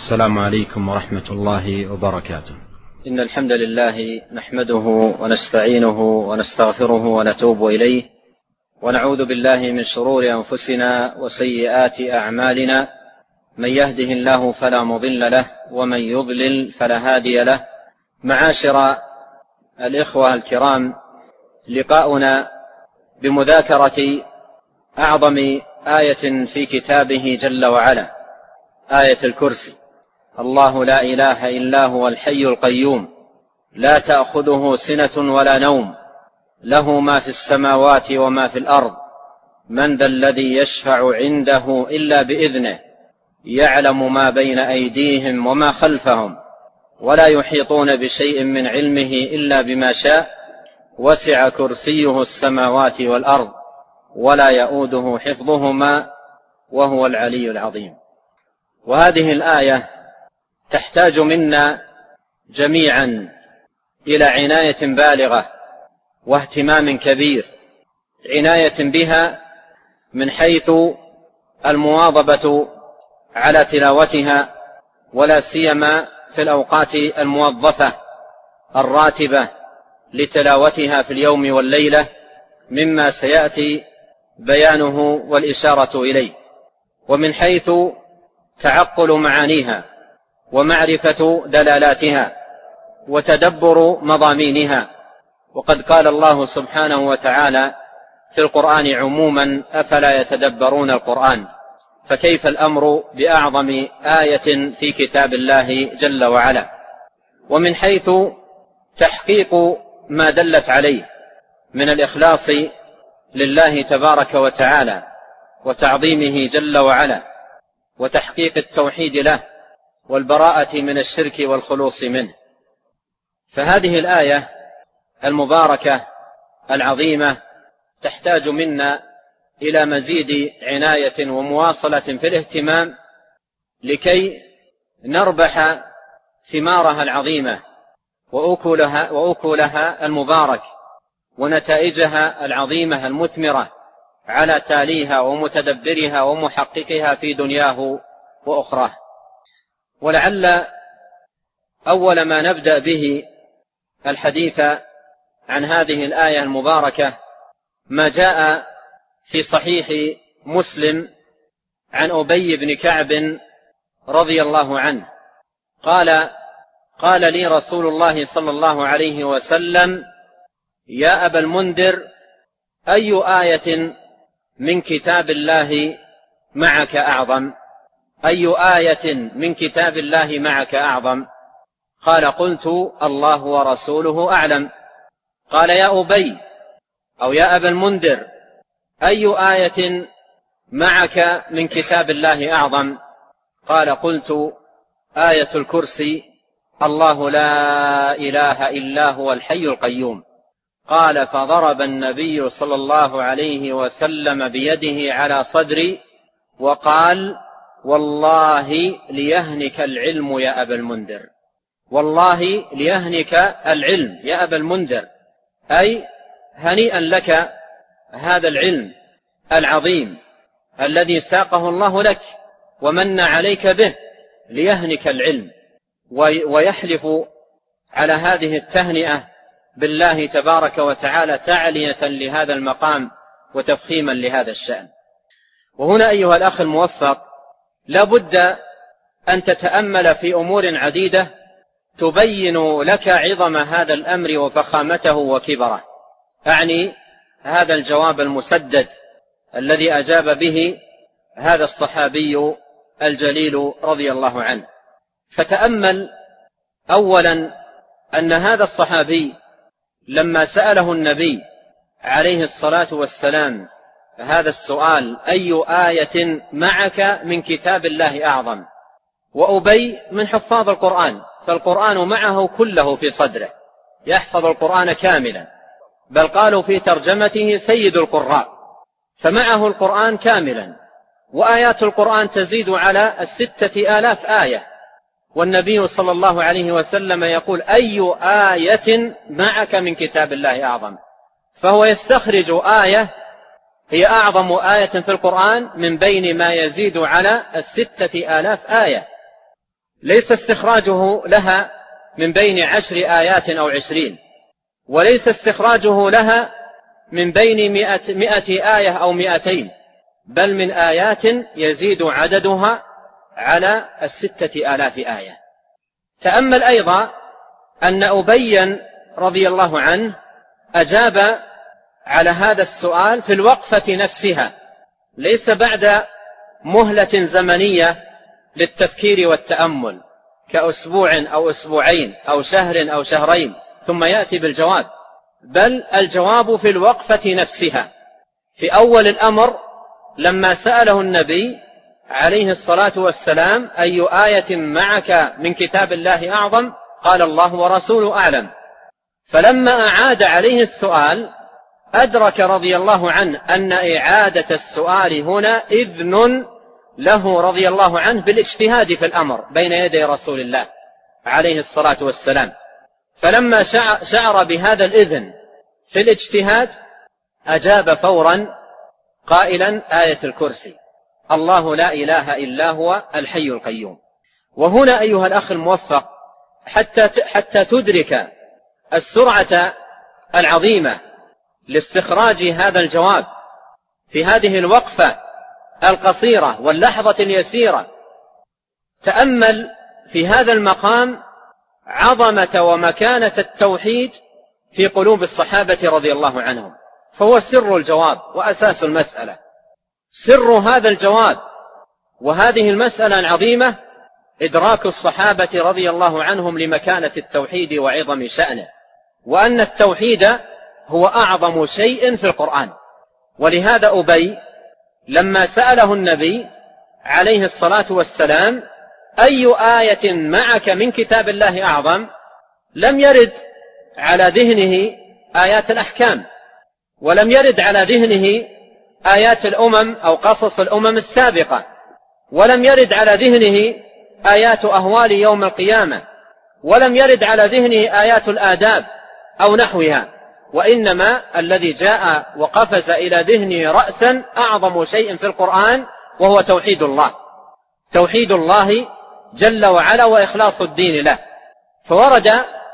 السلام عليكم ورحمة الله وبركاته. إن الحمد لله نحمده ونستعينه ونستغفره ونتوب إليه، ونعوذ بالله من شرور أنفسنا وسيئات أعمالنا، من يهده الله فلا مضل له ومن يضلل فلا هادي له. معاشر الإخوة الكرام، لقاؤنا بمذاكرة أعظم آية في كتابه جل وعلا، آية الكرسي. الله لا إله إلا هو الحي القيوم، لا تأخذه سنة ولا نوم، له ما في السماوات وما في الأرض، من ذا الذي يشفع عنده إلا بإذنه، يعلم ما بين أيديهم وما خلفهم، ولا يحيطون بشيء من علمه إلا بما شاء، وسع كرسيه السماوات والأرض، ولا يؤوده حفظهما، وهو العلي العظيم. وهذه الآية تحتاج منا جميعا إلى عناية بالغة واهتمام كبير، عناية بها من حيث المواظبة على تلاوتها، ولا سيما في الأوقات الموظفة الراتبة لتلاوتها في اليوم والليلة، مما سيأتي بيانه والإشارة إليه، ومن حيث تعقل معانيها ومعرفة دلالاتها وتدبر مضامينها. وقد قال الله سبحانه وتعالى في القرآن عموما: أفلا يتدبرون القرآن؟ فكيف الأمر بأعظم آية في كتاب الله جل وعلا. ومن حيث تحقيق ما دلت عليه من الإخلاص لله تبارك وتعالى وتعظيمه جل وعلا، وتحقيق التوحيد له والبراءة من الشرك والخلوص منه. فهذه الآية المباركة العظيمة تحتاج منا إلى مزيد عناية ومواصلة في الاهتمام، لكي نربح ثمارها العظيمة وأكلها المبارك ونتائجها العظيمة المثمرة على تاليها ومتدبرها ومحققها في دنياه وأخراه. ولعل أول ما نبدأ به الحديث عن هذه الآية المباركة ما جاء في صحيح مسلم عن أبي بن كعب رضي الله عنه قال لي رسول الله صلى الله عليه وسلم: يا أبا المنذر، أي آية من كتاب الله معك أعظم؟ أي آية من كتاب الله معك أعظم؟ قال: قلت: الله ورسوله أعلم. قال: يا أبي أو يا أبا المنذر، أي آية معك من كتاب الله أعظم؟ قال: قلت: آية الكرسي، الله لا إله إلا هو الحي القيوم. قال: فضرب النبي صلى الله عليه وسلم بيده على صدري وقال: والله ليهنك العلم يا أبا المنذر، والله ليهنك العلم يا أبا المنذر، أي هنيئا لك هذا العلم العظيم الذي ساقه الله لك ومن عليك به، ليهنك العلم. ويحلف على هذه التهنئة بالله تبارك وتعالى تعلية لهذا المقام وتفخيما لهذا الشأن. وهنا أيها الأخ الموفق، لا بد أن تتأمل في أمور عديدة تبين لك عظم هذا الأمر وفخامته وكبره. أعني هذا الجواب المسدد الذي أجاب به هذا الصحابي الجليل رضي الله عنه. فتأمل أولا أن هذا الصحابي لما سأله النبي عليه الصلاة والسلام هذا السؤال: أي آية معك من كتاب الله أعظم؟ وأبي من حفاظ القرآن، فالقرآن معه كله في صدره، يحفظ القرآن كاملا، بل قالوا في ترجمته سيد القراء، فمعه القرآن كاملا، وآيات القرآن تزيد على 6,000 آية، والنبي صلى الله عليه وسلم يقول: أي آية معك من كتاب الله أعظم؟ فهو يستخرج آية هي أعظم آية في القرآن من بين ما يزيد على 6,000 آية، ليس استخراجه لها من بين 10 آيات أو 20، وليس استخراجه لها من بين 100 آية أو 200، بل من آيات يزيد عددها على 6000 آية. تأمل أيضا أن أبي رضي الله عنه أجاب على هذا السؤال في الوقفة نفسها، ليس بعد مهلة زمنية للتفكير والتأمل كأسبوع أو أسبوعين أو شهر أو شهرين ثم يأتي بالجواب، بل الجواب في الوقفة نفسها. في أول الأمر لما سأله النبي عليه الصلاة والسلام: أي آية معك من كتاب الله أعظم؟ قال: الله ورسوله أعلم. فلما أعاد عليه السؤال أدرك رضي الله عنه أن إعادة السؤال هنا إذن له رضي الله عنه بالاجتهاد في الأمر بين يدي رسول الله عليه الصلاة والسلام. فلما شعر بهذا الإذن في الاجتهاد أجاب فورا قائلا: آية الكرسي، الله لا إله إلا هو الحي القيوم. وهنا أيها الأخ الموفق، حتى تدرك السرعة العظيمة لاستخراج هذا الجواب في هذه الوقفة القصيرة واللحظة اليسيرة، تأمل في هذا المقام عظمة ومكانة التوحيد في قلوب الصحابة رضي الله عنهم، فهو سر الجواب وأساس المسألة. سر هذا الجواب وهذه المسألة العظيمة إدراك الصحابة رضي الله عنهم لمكانة التوحيد وعظم شأنه، وأن التوحيد هو أعظم شيء في القرآن. ولهذا أبي لما سأله النبي عليه الصلاة والسلام: أي آية معك من كتاب الله أعظم؟ لم يرد على ذهنه آيات الأحكام، ولم يرد على ذهنه آيات الأمم أو قصص الأمم السابقة، ولم يرد على ذهنه آيات أهوال يوم القيامة، ولم يرد على ذهنه آيات الآداب أو نحوها، وإنما الذي جاء وقفز إلى ذهنه رأسا أعظم شيء في القرآن وهو توحيد الله، توحيد الله جل وعلا وإخلاص الدين له. فورد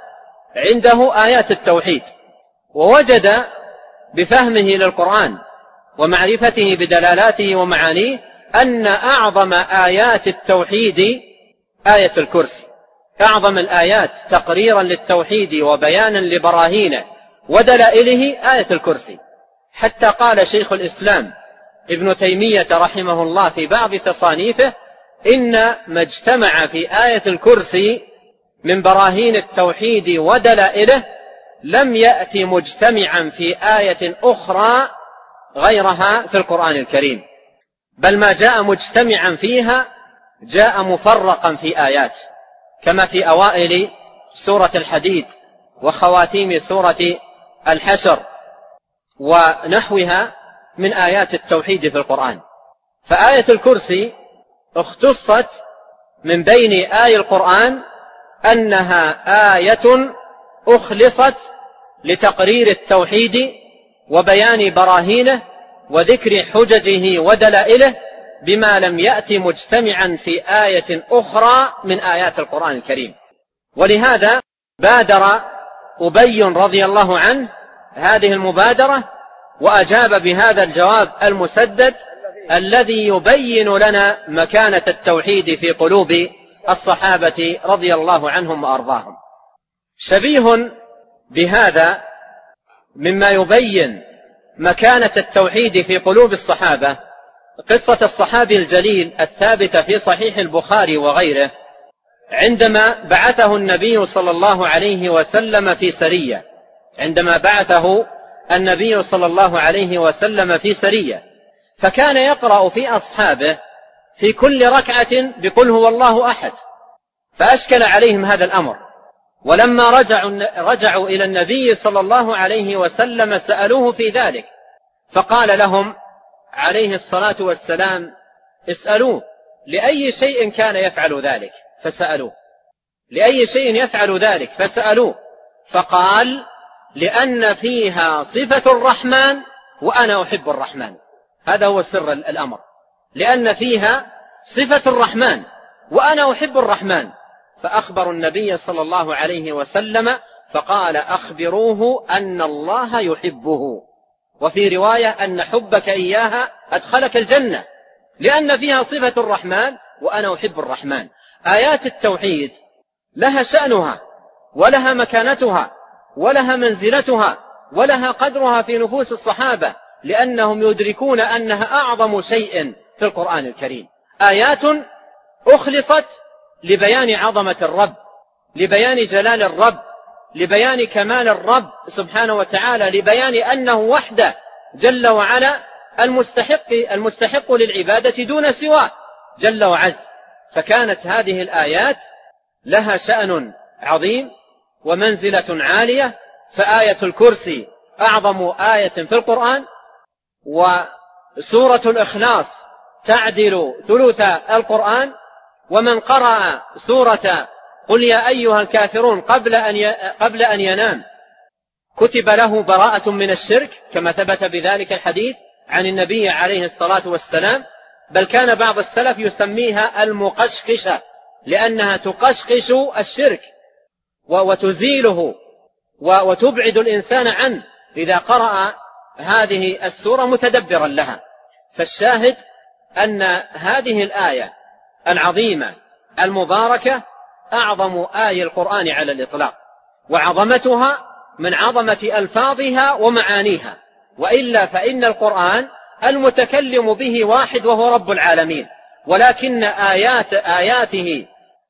عنده آيات التوحيد، ووجد بفهمه للقرآن ومعرفته بدلالاته ومعانيه أن أعظم آيات التوحيد آية الكرسي، أعظم الآيات تقريرا للتوحيد وبيانا لبراهينه ودلائله آية الكرسي. حتى قال شيخ الإسلام ابن تيمية رحمه الله في بعض تصانيفه: إن ما اجتمع في آية الكرسي من براهين التوحيد ودلائله لم يأتي مجتمعا في آية أخرى غيرها في القرآن الكريم، بل ما جاء مجتمعا فيها جاء مفرقا في آيات، كما في أوائل سورة الحديد وخواتيم سورة الحشر ونحوها من آيات التوحيد في القرآن. فآية الكرسي اختصت من بين آي القرآن أنها آية أخلصت لتقرير التوحيد وبيان براهينه وذكر حججه ودلائله بما لم يأتي مجتمعا في آية أخرى من آيات القرآن الكريم. ولهذا بادر أبي رضي الله عنه هذه المبادرة وأجاب بهذا الجواب المسدد الذي يبين لنا مكانة التوحيد في قلوب الصحابة رضي الله عنهم وأرضاهم. شبيه بهذا مما يبين مكانة التوحيد في قلوب الصحابة قصة الصحابي الجليل الثابتة في صحيح البخاري وغيره، عندما بعثه النبي صلى الله عليه وسلم في سرية، عندما بعثه النبي صلى الله عليه وسلم في سرية، فكان يقرأ في أصحابه في كل ركعة بقل هو الله أحد، فأشكل عليهم هذا الأمر. ولما رجعوا إلى النبي صلى الله عليه وسلم سألوه في ذلك، فقال لهم عليه الصلاة والسلام: اسألوه لأي شيء كان يفعل ذلك، فسألوه لأي شيء يفعل ذلك فسألوه، فقال: لأن فيها صفة الرحمن وأنا أحب الرحمن. هذا هو سر الأمر، لأن فيها صفة الرحمن وأنا أحب الرحمن. فأخبروا النبي صلى الله عليه وسلم فقال أخبروه أن الله يحبه، وفي رواية أن حبك إياها أدخلك الجنة، لأن فيها صفة الرحمن وأنا أحب الرحمن. آيات التوحيد لها شأنها ولها مكانتها ولها منزلتها ولها قدرها في نفوس الصحابة، لأنهم يدركون أنها أعظم شيء في القرآن الكريم. آيات أخلصت لبيان عظمة الرب، لبيان جلال الرب، لبيان كمال الرب سبحانه وتعالى، لبيان أنه وحده جل وعلا المستحق للعبادة دون سواه جل وعز. فكانت هذه الآيات لها شأن عظيم ومنزلة عالية، فآية الكرسي أعظم آية في القرآن، وسورة الإخلاص تعدل ثلث القرآن، ومن قرأ سورة قل يا أيها الكافرون قبل أن ينام كتب له براءة من الشرك، كما ثبت بذلك الحديث عن النبي عليه الصلاة والسلام. بل كان بعض السلف يسميها المقشقشة، لأنها تقشقش الشرك وتزيله وتبعد الإنسان عنه إذا قرأ هذه السورة متدبرا لها. فالشاهد أن هذه الآية العظيمة المباركة أعظم آية القرآن على الإطلاق، وعظمتها من عظمة ألفاظها ومعانيها، وإلا فإن القرآن المتكلم به واحد وهو رب العالمين، ولكن آياته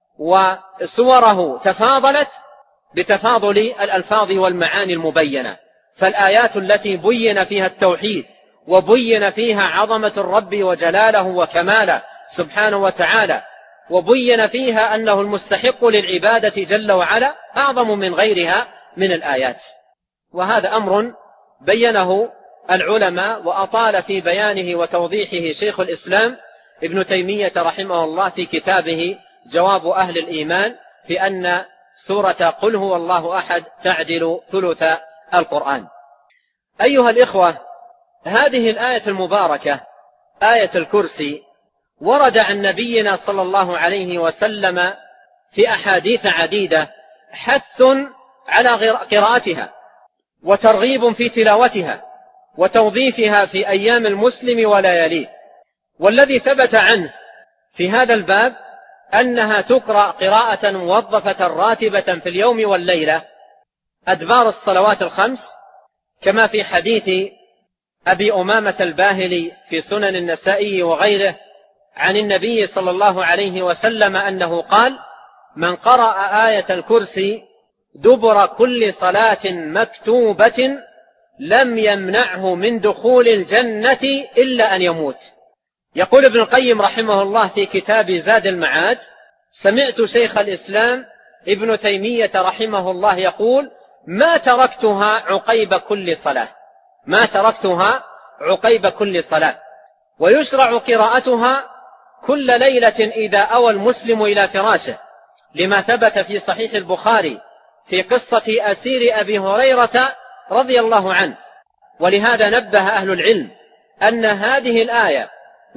وسوره تفاضلت بتفاضل الألفاظ والمعاني المبينة. فالآيات التي بين فيها التوحيد وبين فيها عظمة الرب وجلاله وكماله سبحانه وتعالى، وبين فيها أنه المستحق للعبادة جل وعلا، أعظم من غيرها من الآيات. وهذا أمر بينه العلماء وأطال في بيانه وتوضيحه شيخ الإسلام ابن تيمية رحمه الله في كتابه جواب أهل الإيمان، في أن سورة قل هو الله أحد تعدل ثلث القرآن. أيها الإخوة، هذه الآية المباركة آية الكرسي ورد عن نبينا صلى الله عليه وسلم في أحاديث عديدة حث على قراءتها وترغيب في تلاوتها وتوظيفها في أيام المسلم ولياليه. والذي ثبت عنه في هذا الباب أنها تقرأ قراءة موظفة راتبة في اليوم والليلة أدبار الصلوات الخمس، كما في حديث أبي أمامة الباهلي في سنن النسائي وغيره عن النبي صلى الله عليه وسلم أنه قال: من قرأ آية الكرسي دبر كل صلاة مكتوبة لم يمنعه من دخول الجنة إلا أن يموت. يقول ابن القيم رحمه الله في كتاب زاد المعاد: سمعت شيخ الإسلام ابن تيمية رحمه الله يقول: ما تركتها عقيب كل صلاة، ما تركتها عقيب كل صلاة. ويشرع قراءتها كل ليلة إذا أوى المسلم إلى فراشه، لما ثبت في صحيح البخاري في قصة أسير أبي هريرة رضي الله عنه. ولهذا نبه أهل العلم أن هذه الآية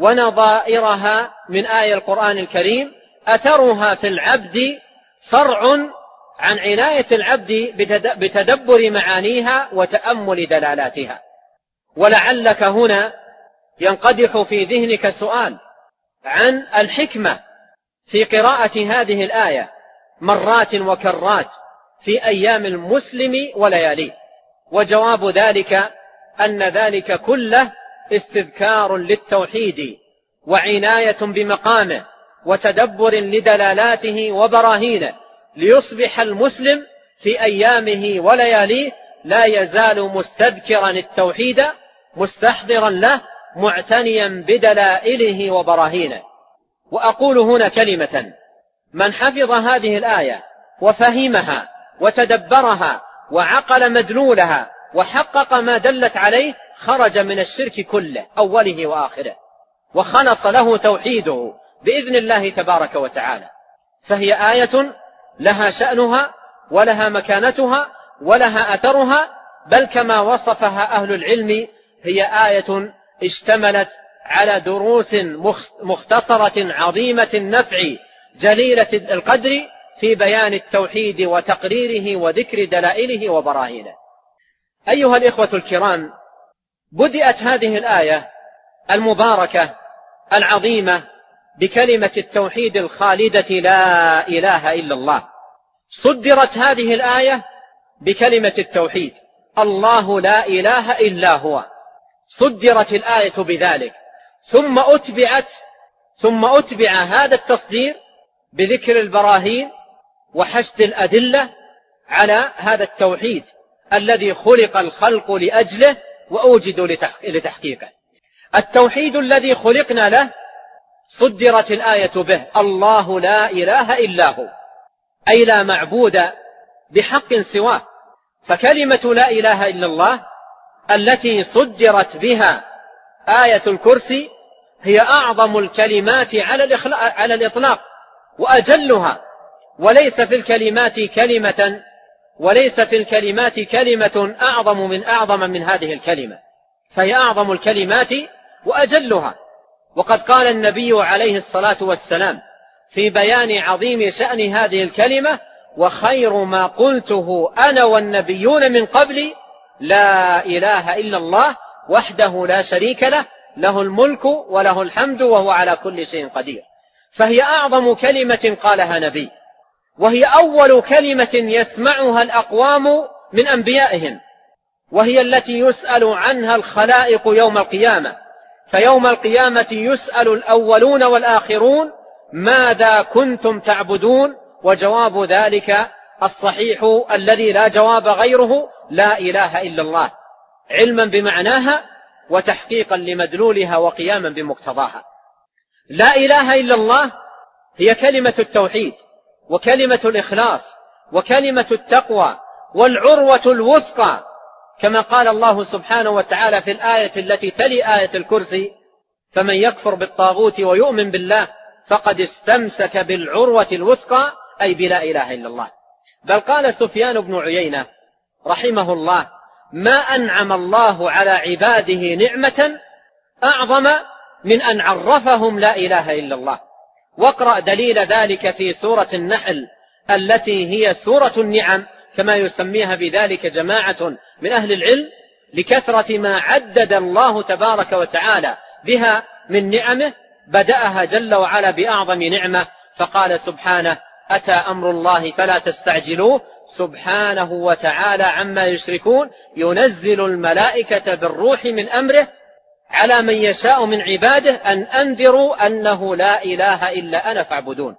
ونظائرها من آية القرآن الكريم أثرها في العبد فرع عن عناية العبد بتدبر معانيها وتأمل دلالاتها. ولعلك هنا ينقدح في ذهنك سؤال عن الحكمة في قراءة هذه الآية مرات وكرات في أيام المسلم ولياليه. وجواب ذلك أن ذلك كله استذكار للتوحيد وعناية بمقامه وتدبر لدلالاته وبراهينه، ليصبح المسلم في أيامه ولياليه لا يزال مستذكرا التوحيد مستحضرا له معتنيا بدلائله وبراهينه. وأقول هنا كلمة: من حفظ هذه الآية وفهمها وتدبرها وعقل مدلولها وحقق ما دلت عليه خرج من الشرك كله أوله وآخره، وخلص له توحيده بإذن الله تبارك وتعالى. فهي آية لها شأنها ولها مكانتها ولها أثرها، بل كما وصفها أهل العلم هي آية اشتملت على دروس مختصرة عظيمة النفع جليلة القدر في بيان التوحيد وتقريره وذكر دلائله وبراهينه. أيها الإخوة الكرام، بدأت هذه الآية المباركة العظيمة بكلمة التوحيد الخالدة لا إله إلا الله. صدرت هذه الآية بكلمة التوحيد الله لا إله إلا هو، صدرت الآية بذلك، ثم أتبع هذا التصدير بذكر البراهين وحشد الأدلة على هذا التوحيد الذي خلق الخلق لأجله وأوجدوا لتحقيقه. التوحيد الذي خلقنا له صدرت الآية به الله لا إله إلا هو، أي لا معبود بحق سواه. فكلمة لا إله إلا الله التي صدرت بها آية الكرسي هي أعظم الكلمات على الإطلاق وأجلها، وليس في الكلمات كلمة أعظم من هذه الكلمة، فهي أعظم الكلمات وأجلها. وقد قال النبي عليه الصلاة والسلام في بيان عظيم شأن هذه الكلمة: وخير ما قلته أنا والنبيون من قبلي لا إله إلا الله وحده لا شريك له، له الملك وله الحمد وهو على كل شيء قدير. فهي أعظم كلمة قالها نبي، وهي أول كلمة يسمعها الأقوام من أنبيائهم، وهي التي يسأل عنها الخلائق يوم القيامة. فيوم القيامة يسأل الأولون والآخرون ماذا كنتم تعبدون، وجواب ذلك الصحيح الذي لا جواب غيره لا إله إلا الله، علما بمعناها وتحقيقا لمدلولها وقياما بمقتضاها. لا إله إلا الله هي كلمة التوحيد وكلمة الإخلاص وكلمة التقوى والعروة الوثقى، كما قال الله سبحانه وتعالى في الآية التي تلي آية الكرسي: فمن يكفر بالطاغوت ويؤمن بالله فقد استمسك بالعروة الوثقى، أي بلا إله إلا الله. بل قال سفيان بن عيينة رحمه الله: ما أنعم الله على عباده نعمة أعظم من أن عرفهم لا إله إلا الله. واقرأ دليل ذلك في سورة النحل التي هي سورة النعم كما يسميها بذلك جماعة من أهل العلم، لكثرة ما عدد الله تبارك وتعالى بها من نعمه. بدأها جل وعلا بأعظم نعمة فقال سبحانه: أتى أمر الله فلا تستعجلوه سبحانه وتعالى عما يشركون، ينزل الملائكة بالروح من أمره على من يشاء من عباده أن أنذروا أنه لا إله إلا أنا فاعبدون.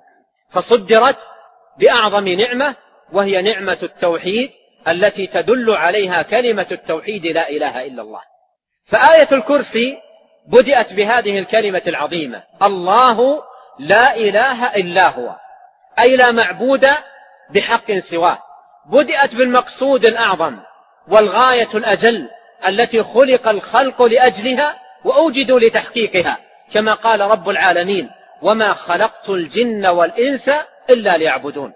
فصدرت بأعظم نعمة وهي نعمة التوحيد التي تدل عليها كلمة التوحيد لا إله إلا الله. فآية الكرسي بدأت بهذه الكلمة العظيمة الله لا إله إلا هو، أي لا معبود بحق سواه. بدأت بالمقصود الأعظم والغاية الأجل التي خلق الخلق لأجلها وأوجدوا لتحقيقها، كما قال رب العالمين: وما خلقت الجن والإنس إلا ليعبدون.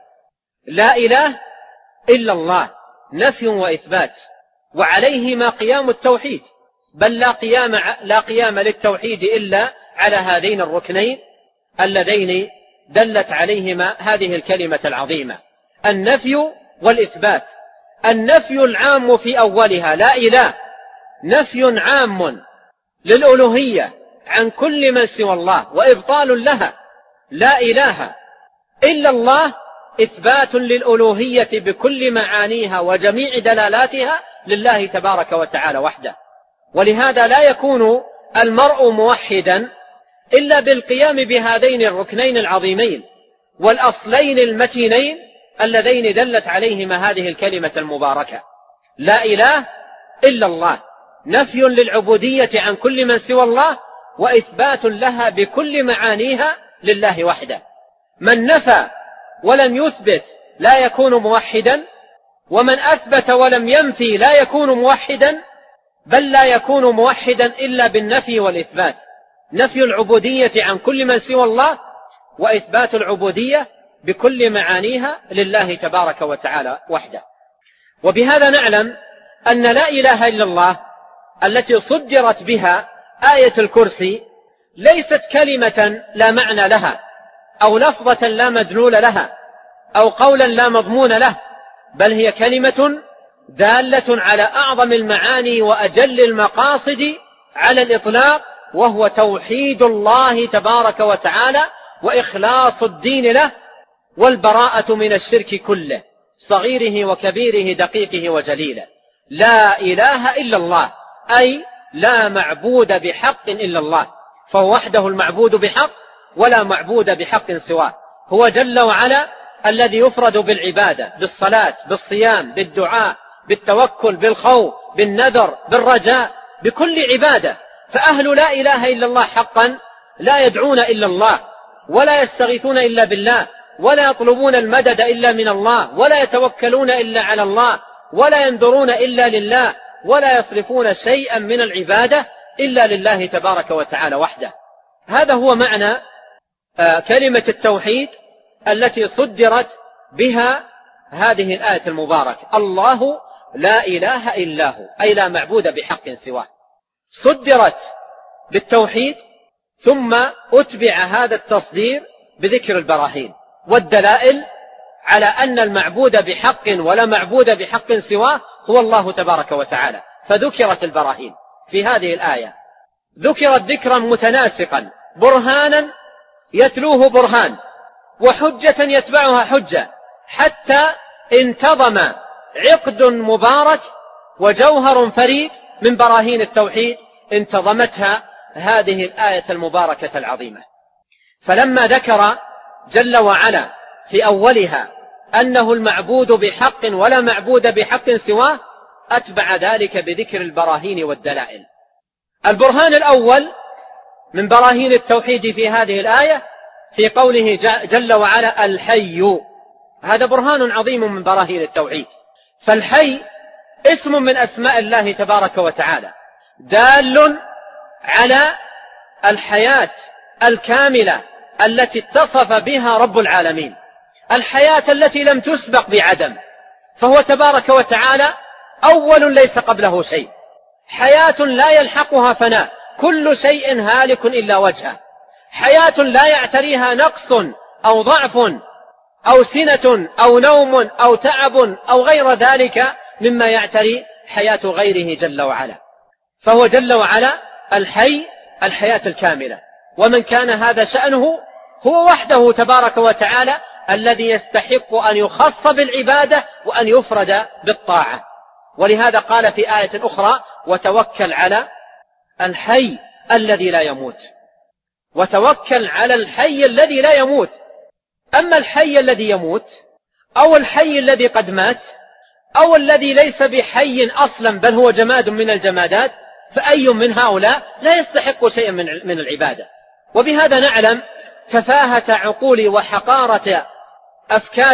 لا إله إلا الله نفي وإثبات، وعليهما قيام التوحيد، بل لا قيام للتوحيد إلا على هذين الركنين اللذين دلت عليهما هذه الكلمة العظيمة: النفي والإثبات. النفي العام في أولها لا إله، نفي عام للألوهية عن كل من سوى الله وإبطال لها. لا إله إلا الله إثبات للألوهية بكل معانيها وجميع دلالاتها لله تبارك وتعالى وحده. ولهذا لا يكون المرء موحدا إلا بالقيام بهذين الركنين العظيمين والأصلين المتينين اللذين دلت عليهما هذه الكلمة المباركة: لا إله إلا الله، نفي للعبودية عن كل من سوى الله وإثبات لها بكل معانيها لله وحده. من نفى ولم يثبت لا يكون موحدا، ومن أثبت ولم ينفي لا يكون موحدا، بل لا يكون موحدا إلا بالنفي والإثبات: نفي العبودية عن كل من سوى الله وإثبات العبودية بكل معانيها لله تبارك وتعالى وحده. وبهذا نعلم أن لا إله إلا الله التي صدرت بها آية الكرسي ليست كلمة لا معنى لها أو لفظة لا مدلول لها، أو قولا لا مضمون له، بل هي كلمة دالة على أعظم المعاني وأجل المقاصد على الإطلاق، وهو توحيد الله تبارك وتعالى وإخلاص الدين له والبراءة من الشرك كله، صغيره وكبيره دقيقه وجليله. لا إله إلا الله، أي لا معبود بحق إلا الله، فهو وحده المعبود بحق ولا معبود بحق سواه. هو جل وعلا الذي يفرد بالعبادة، بالصلاة، بالصيام، بالدعاء، بالتوكل، بالخوف، بالنذر، بالرجاء، بكل عبادة. فأهل لا إله إلا الله حقا لا يدعون إلا الله، ولا يستغيثون إلا بالله، ولا يطلبون المدد إلا من الله، ولا يتوكلون إلا على الله، ولا ينذرون إلا لله، ولا يصرفون شيئا من العبادة إلا لله تبارك وتعالى وحده. هذا هو معنى كلمة التوحيد التي صدرت بها هذه الآية المباركة: الله لا إله إلا هو، أي لا معبود بحق سواه. صدرت بالتوحيد، ثم أتبع هذا التصدير بذكر البراهين والدلائل على أن المعبود بحق ولا معبود بحق سواه هو الله تبارك وتعالى. فذكرت البراهين في هذه الآية، ذكرت ذكرا متناسقا، برهانا يتلوه برهان، وحجة يتبعها حجة، حتى انتظم عقد مبارك وجوهر فريد من براهين التوحيد انتظمتها هذه الآية المباركة العظيمة. فلما ذكر جل وعلا في أولها أنه المعبود بحق ولا معبود بحق سواه، أتبع ذلك بذكر البراهين والدلائل. البرهان الأول من براهين التوحيد في هذه الآية في قوله جل وعلا: الحي. هذا برهان عظيم من براهين التوحيد. فالحي اسم من أسماء الله تبارك وتعالى، دال على الحياة الكاملة التي اتصف بها رب العالمين، الحياة التي لم تسبق بعدم، فهو تبارك وتعالى أول ليس قبله شيء، حياة لا يلحقها فناء، كل شيء هالك إلا وجهه، حياة لا يعتريها نقص أو ضعف أو سنة أو نوم أو تعب أو غير ذلك مما يعتري حياة غيره جل وعلا. فهو جل وعلا الحي، الحياة الكاملة. ومن كان هذا شأنه هو وحده تبارك وتعالى الذي يستحق أن يخص بالعبادة وأن يفرد بالطاعة. ولهذا قال في آية أخرى: وتوكل على الحي الذي لا يموت. وتوكل على الحي الذي لا يموت. أما الحي الذي يموت أو الحي الذي قد مات أو الذي ليس بحي أصلا بل هو جماد من الجمادات، فأي من هؤلاء لا يستحق شيئا من العبادة. وبهذا نعلم تفاهة عقول وحقارة أفكار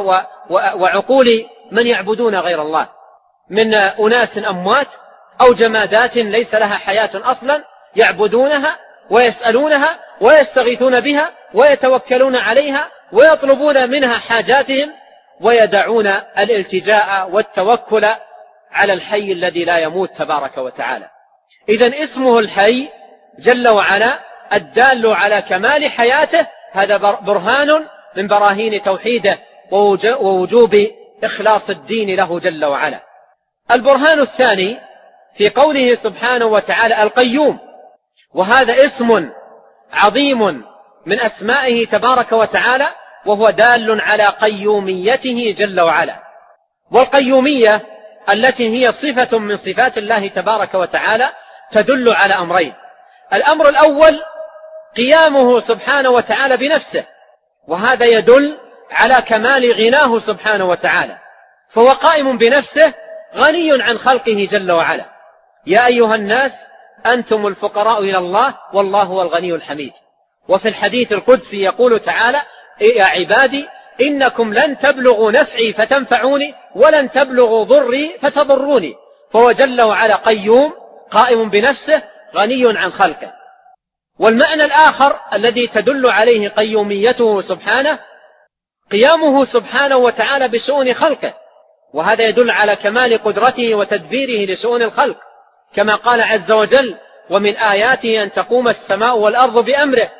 وعقول من يعبدون غير الله من أناس أموات أو جمادات ليس لها حياة أصلا، يعبدونها ويسألونها ويستغيثون بها ويتوكلون عليها ويطلبون منها حاجاتهم، ويدعون الالتجاء والتوكل على الحي الذي لا يموت تبارك وتعالى. إذن اسمه الحي جل وعلا الدال على كمال حياته، هذا برهان من براهين توحيده ووجوب إخلاص الدين له جل وعلا. البرهان الثاني في قوله سبحانه وتعالى: القيوم، وهذا اسم عظيم من أسمائه تبارك وتعالى، وهو دال على قيوميته جل وعلا. والقيومية التي هي صفة من صفات الله تبارك وتعالى تدل على أمرين: الأمر الأول قيامه سبحانه وتعالى بنفسه، وهذا يدل على كمال غناه سبحانه وتعالى، فهو قائم بنفسه غني عن خلقه جل وعلا. يا أيها الناس أنتم الفقراء إلى الله والله هو الغني الحميد. وفي الحديث القدسي يقول تعالى: يا عبادي إنكم لن تبلغوا نفعي فتنفعوني ولن تبلغوا ضري فتضروني. فهو جل وعلا قيوم قائم بنفسه غني عن خلقه. والمعنى الآخر الذي تدل عليه قيوميته سبحانه قيامه سبحانه وتعالى بشؤون خلقه، وهذا يدل على كمال قدرته وتدبيره لشؤون الخلق، كما قال عز وجل: ومن آياته أن تقوم السماء والأرض بأمره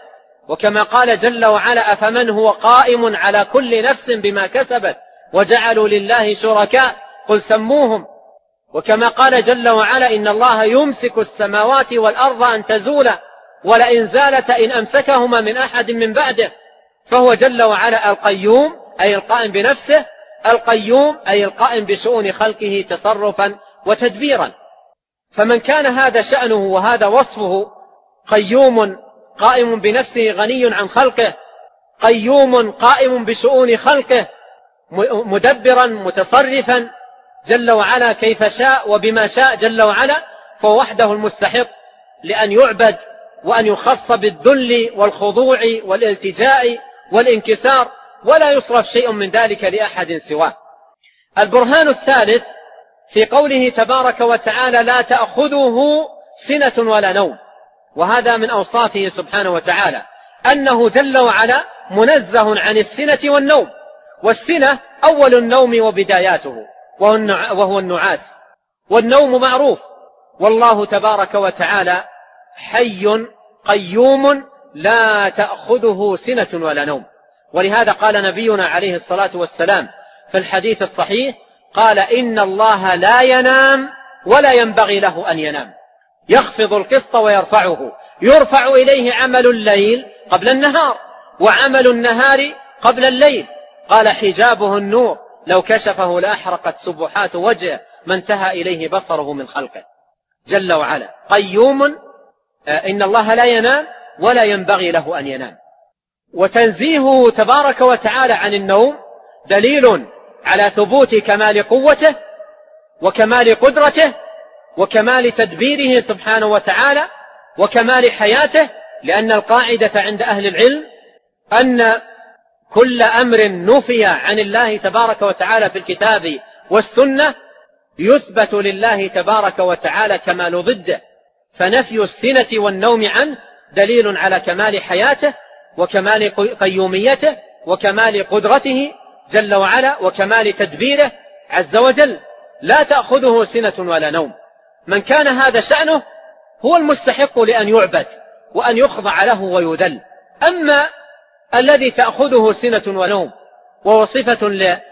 وكما قال جل وعلا أفمن هو قائم على كل نفس بما كسبت وجعلوا لله شركاء قل سموهم. وكما قال جل وعلا إن الله يمسك السماوات والأرض أن تزولا ولئن زالتا إن أمسكهما من أحد من بعده. فهو جل وعلا القيوم أي القائم بنفسه، القيوم أي القائم بشؤون خلقه تصرفا وتدبيرا. فمن كان هذا شأنه وهذا وصفه قيوم قائم بنفسه غني عن خلقه، قيوم قائم بشؤون خلقه مدبرا متصرفا جل وعلا كيف شاء وبما شاء جل وعلا، فهو وحده المستحق لأن يعبد وأن يخص بالذل والخضوع والالتجاء والانكسار، ولا يصرف شيء من ذلك لأحد سواه. البرهان الثالث في قوله تبارك وتعالى لا تأخذه سنة ولا نوم، وهذا من أوصافه سبحانه وتعالى أنه جل وعلا منزه عن السنة والنوم. والسنة أول النوم وبداياته وهو النعاس، والنوم معروف. والله تبارك وتعالى حي قيوم لا تأخذه سنة ولا نوم. ولهذا قال نبينا عليه الصلاة والسلام في الحديث الصحيح قال إن الله لا ينام ولا ينبغي له أن ينام، يخفض القسط ويرفعه، يرفع إليه عمل الليل قبل النهار وعمل النهار قبل الليل. قال حجابه النور لو كشفه لأحرقت سبحات وجهه ما انتهى إليه بصره من خلقه جل وعلا. قيوم إن الله لا ينام ولا ينبغي له أن ينام. وتنزيهه تبارك وتعالى عن النوم دليل على ثبوت كمال قوته وكمال قدرته وكمال تدبيره سبحانه وتعالى وكمال حياته، لأن القاعدة عند أهل العلم أن كل أمر نفي عن الله تبارك وتعالى في الكتاب والسنة يثبت لله تبارك وتعالى كمال ضده، فنفي السنة والنوم عنه دليل على كمال حياته وكمال قيوميته وكمال قدرته جل وعلا وكمال تدبيره عز وجل. لا تأخذه سنة ولا نوم. من كان هذا شأنه هو المستحق لأن يعبد وأن يخضع له ويذل. أما الذي تأخذه سنة ونوم وهو صفة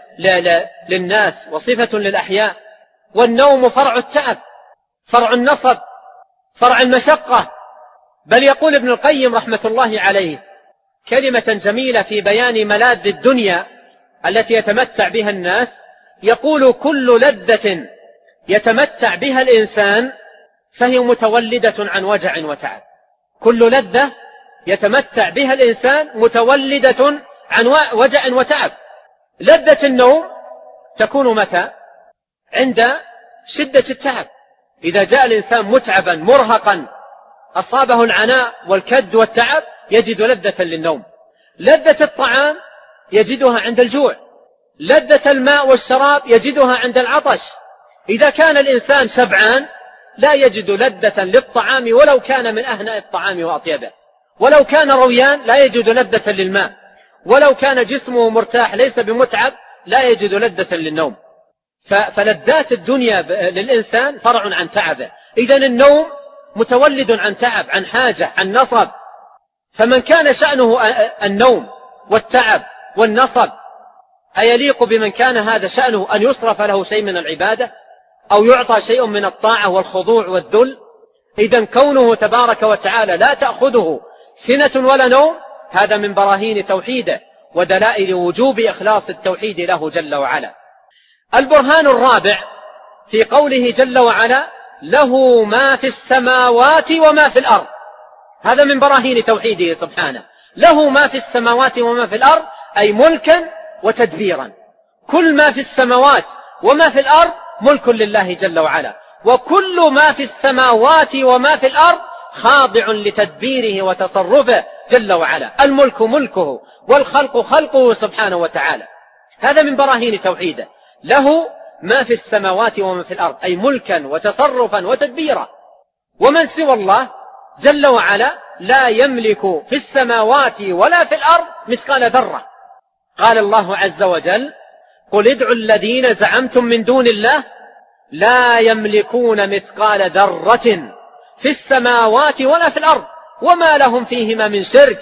للناس وصفة للأحياء، والنوم فرع التعب، فرع النصب، فرع المشقة. بل يقول ابن القيم رحمة الله عليه كلمة جميلة في بيان ملاذ الدنيا التي يتمتع بها الناس، يقول كل لذة يتمتع بها الإنسان فهي متولدة عن وجع وتعب. كل لذة يتمتع بها الإنسان متولدة عن وجع وتعب. لذة النوم تكون متى؟ عند شدة التعب. إذا جاء الإنسان متعبا مرهقا أصابه العناء والكد والتعب يجد لذة للنوم. لذة الطعام يجدها عند الجوع، لذة الماء والشراب يجدها عند العطش. إذا كان الإنسان شبعان لا يجد لذة للطعام ولو كان من أهنأ الطعام وأطيبه، ولو كان رويان لا يجد لذة للماء، ولو كان جسمه مرتاح ليس بمتعب لا يجد لذة للنوم. فلذات الدنيا للإنسان فرع عن تعبه. إذن النوم متولد عن تعب، عن حاجة، عن نصب. فمن كان شأنه النوم والتعب والنصب أيليق بمن كان هذا شأنه أن يصرف له شيء من العبادة أو يعطى شيء من الطاعة والخضوع والذل؟ إذن كونه تبارك وتعالى لا تأخذه سنة ولا نوم هذا من براهين توحيده ودلائل وجوب إخلاص التوحيد له جل وعلا. البرهان الرابع في قوله جل وعلا له ما في السماوات وما في الأرض، هذا من براهين توحيده سبحانه. له ما في السماوات وما في الأرض أي ملكا وتدبيرا. كل ما في السماوات وما في الأرض ملك لله جل وعلا، وكل ما في السماوات وما في الأرض خاضع لتدبيره وتصرفه جل وعلا. الملك ملكه والخلق خلقه سبحانه وتعالى. هذا من براهين توحيده. له ما في السماوات وما في الأرض أي ملكا وتصرفا وتدبيرا. ومن سوى الله جل وعلا لا يملك في السماوات ولا في الأرض مثقال ذرة. قال الله عز وجل قل ادعوا الذين زعمتم من دون الله لا يملكون مثقال ذرة في السماوات ولا في الأرض وما لهم فيهما من شرك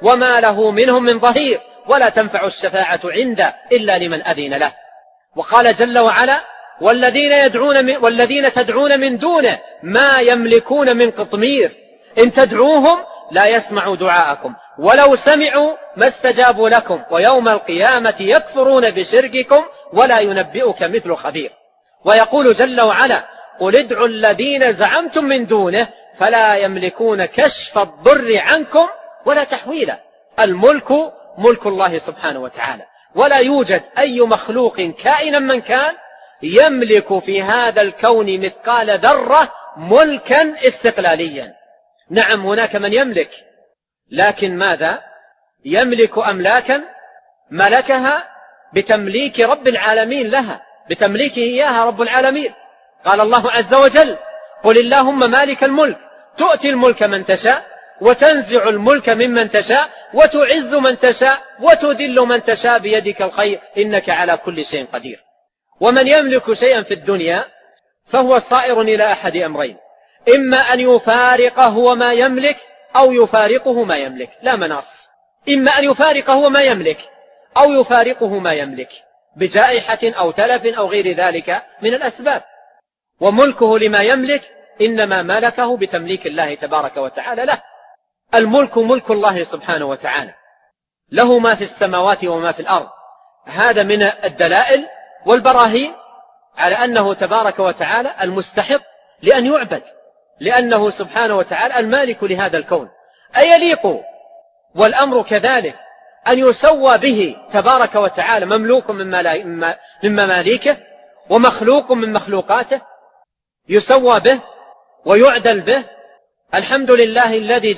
وما له منهم من ظهير ولا تنفع الشفاعة عنده إلا لمن أذن له. وقال جل وعلا والذين تدعون من دونه ما يملكون من قطمير إن تدعوهم لا يسمعوا دعاءكم ولو سمعوا ما استجابوا لكم ويوم القيامة يكفرون بشرككم ولا ينبئك مثل خبير. ويقول جل وعلا قل ادعوا الذين زعمتم من دونه فلا يملكون كشف الضر عنكم ولا تحويلا. الملك ملك الله سبحانه وتعالى، ولا يوجد أي مخلوق كائنا من كان يملك في هذا الكون مثقال ذرة ملكا استقلاليا. نعم هناك من يملك، لكن ماذا؟ يملك أملاكا ملكها بتمليك رب العالمين لها، بتمليكه إياها رب العالمين. قال الله عز وجل قل اللهم مالك الملك تؤتي الملك من تشاء وتنزع الملك ممن تشاء وتعز من تشاء وتذل من تشاء بيدك الخير إنك على كل شيء قدير. ومن يملك شيئا في الدنيا فهو صائر إلى أحد أمرين، إما أن يفارقه وما يملك أو يفارقه ما يملك، لا مناص، إما أن يفارقه وما يملك أو يفارقه ما يملك بجائحة أو تلف أو غير ذلك من الأسباب. وملكه لما يملك إنما ملكه بتمليك الله تبارك وتعالى له. الملك ملك الله سبحانه وتعالى، له ما في السماوات وما في الأرض. هذا من الدلائل والبراهين على أنه تبارك وتعالى المستحق لأن يعبد، لأنه سبحانه وتعالى المالك لهذا الكون. أيليق والأمر كذلك أن يسوى به تبارك وتعالى مملوك من مماليكه ومخلوق من مخلوقاته، يسوى به ويعدل به؟ الحمد لله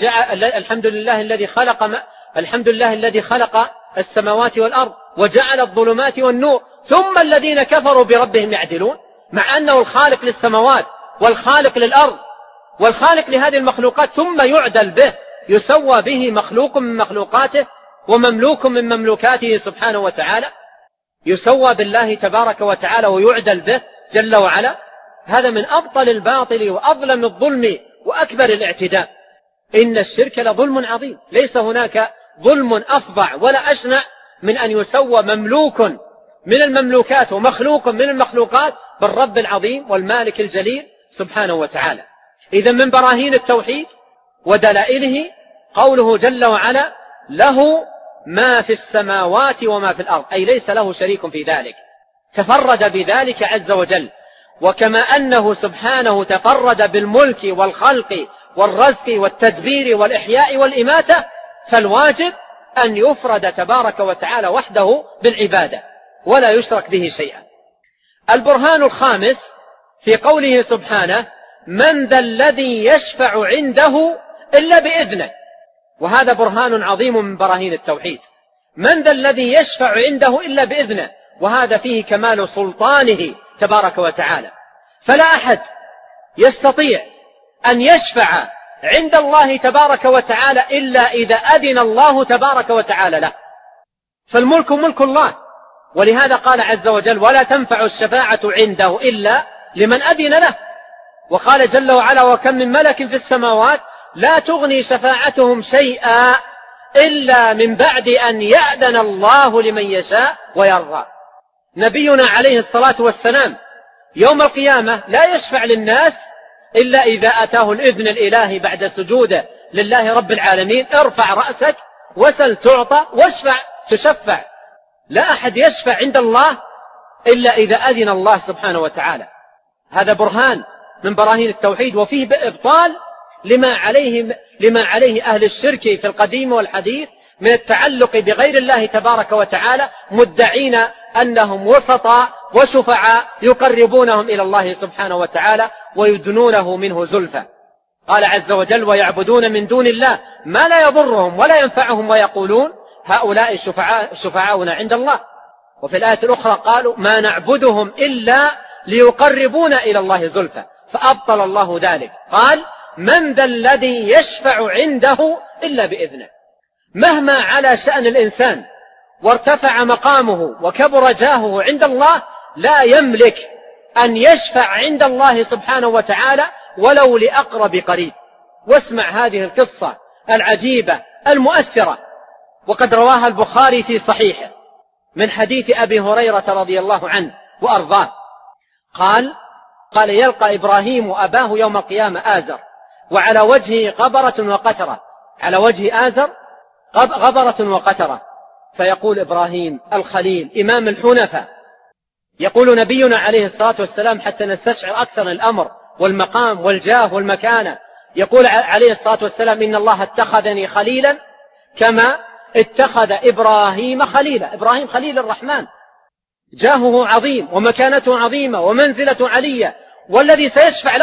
الذي خلق السماوات والأرض وجعل الظلمات والنور ثم الذين كفروا بربهم يعدلون، مع أنه الخالق للسماوات والخالق للأرض والخالق لهذه المخلوقات، ثم يعدل به، يسوى به مخلوق من مخلوقاته ومملوك من مملوكاته سبحانه وتعالى، يسوى بالله تبارك وتعالى ويعدل به جل وعلا. هذا من أبطل الباطل وأظلم الظلم وأكبر الاعتداء. إن الشرك لظلم عظيم، ليس هناك ظلم أفظع ولا أشنع من أن يسوى مملوك من المملوكات ومخلوق من المخلوقات بالرب العظيم والمالك الجليل سبحانه وتعالى. إذا من براهين التوحيد ودلائله قوله جل وعلا له ما في السماوات وما في الأرض، أي ليس له شريك في ذلك، تفرد بذلك عز وجل. وكما أنه سبحانه تفرد بالملك والخلق والرزق والتدبير والإحياء والإماتة، فالواجب أن يفرد تبارك وتعالى وحده بالعبادة ولا يشرك به شيئا. البرهان الخامس في قوله سبحانه من ذا الذي يشفع عنده إلا بإذنه، وهذا برهان عظيم من براهين التوحيد. من ذا الذي يشفع عنده إلا بإذنه، وهذا فيه كمال سلطانه تبارك وتعالى. فلا أحد يستطيع أن يشفع عند الله تبارك وتعالى إلا إذا أذن الله تبارك وتعالى له، فالملك ملك الله. ولهذا قال عز وجل ولا تنفع الشفاعة عنده إلا لمن أذن له. وقال جل وعلا وكم من ملك في السماوات لا تغني شفاعتهم شيئا إلا من بعد أن يأذن الله لمن يشاء ويرضى. نبينا عليه الصلاة والسلام يوم القيامة لا يشفع للناس إلا إذا أتاه الإذن الإلهي بعد سجوده لله رب العالمين، ارفع رأسك وسل تعطى واشفع تشفع. لا أحد يشفع عند الله إلا إذا أذن الله سبحانه وتعالى. هذا برهان من براهين التوحيد، وفيه إبطال لما عليه أهل الشرك في القديم والحديث من التعلق بغير الله تبارك وتعالى، مدعين أنهم وسطاء وشفعاء يقربونهم إلى الله سبحانه وتعالى ويدنونه منه زلفى. قال عز وجل ويعبدون من دون الله ما لا يضرهم ولا ينفعهم ويقولون هؤلاء شفعاؤنا عند الله. وفي الآية الأخرى قالوا ما نعبدهم إلا ليقربونا إلى الله زلفى، فأبطل الله ذلك. قال من ذا الذي يشفع عنده إلا بإذنه. مهما على شأن الإنسان وارتفع مقامه وكبر جاهه عند الله لا يملك أن يشفع عند الله سبحانه وتعالى ولو لأقرب قريب. واسمع هذه القصة العجيبة المؤثرة وقد رواها البخاري في صحيحه من حديث أبي هريرة رضي الله عنه وأرضاه قال يلقى إبراهيم أباه يوم القيامة آزر وعلى وجهه غبرة وقترة، على وجه آزر غبرة وقترة، فيقول إبراهيم الخليل إمام الحنفاء، يقول نبينا عليه الصلاة والسلام حتى نستشعر أكثر الأمر والمقام والجاه والمكانة، يقول عليه الصلاة والسلام إن الله اتخذني خليلا كما اتخذ إبراهيم خليلا. إبراهيم خليل الرحمن، جاهه عظيم ومكانته عظيمة ومنزلة علية، والذي سيشفع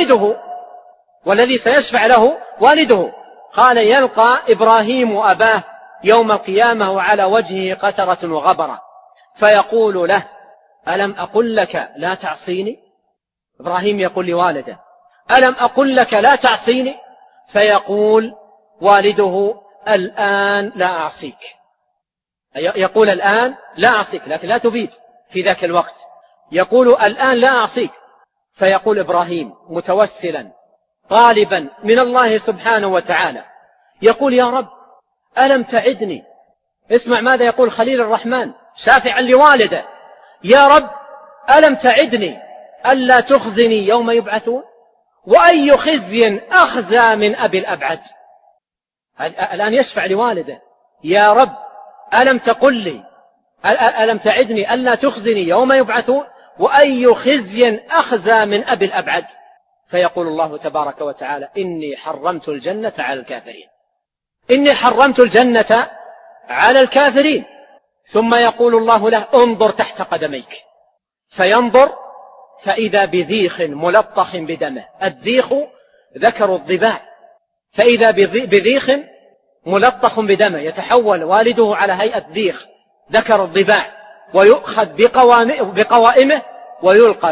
له والده قال يلقى إبراهيم أباه يوم القيامة وعلى وجهه قترة وغبرة، فيقول له ألم أقل لك لا تعصيني؟ إبراهيم يقول لوالده ألم أقل لك لا تعصيني؟ فيقول والده الآن لا أعصيك، يقول الآن لا أعصيك، لكن لا تبيد في ذاك الوقت، يقول الآن لا أعصيك. فيقول إبراهيم متوسلا طالبا من الله سبحانه وتعالى، يقول يا رب ألم تعدني؟ اسمع ماذا يقول خليل الرحمن شافعا لوالده، يا رب ألم تعدني ألا تخزني يوم يبعثون؟ وأي خزي أخزى من أبي الأبعد. الآن يشفع لوالده يا رب ألم تقل لي ألم تعدني ألا تخزني يوم يبعثون؟ وأي خزي أخزى من أبي الأبعد. فيقول الله تبارك وتعالى إني حرمت الجنة على الكافرين، إني حرمت الجنة على الكافرين. ثم يقول الله له انظر تحت قدميك، فينظر فإذا بذيخ ملطخ بدمه، الذيخ ذكر الضباع، فإذا بذيخ ملطخ بدمه، يتحول والده على هيئة ذيخ ذكر الضباع، ويؤخذ بقوائمه ويلقى